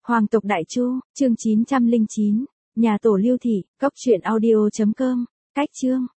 Hoàng tộc Đại Chu, chương 909, nhà tổ Lưu Thị, cốc truyện audio.com, cách chương.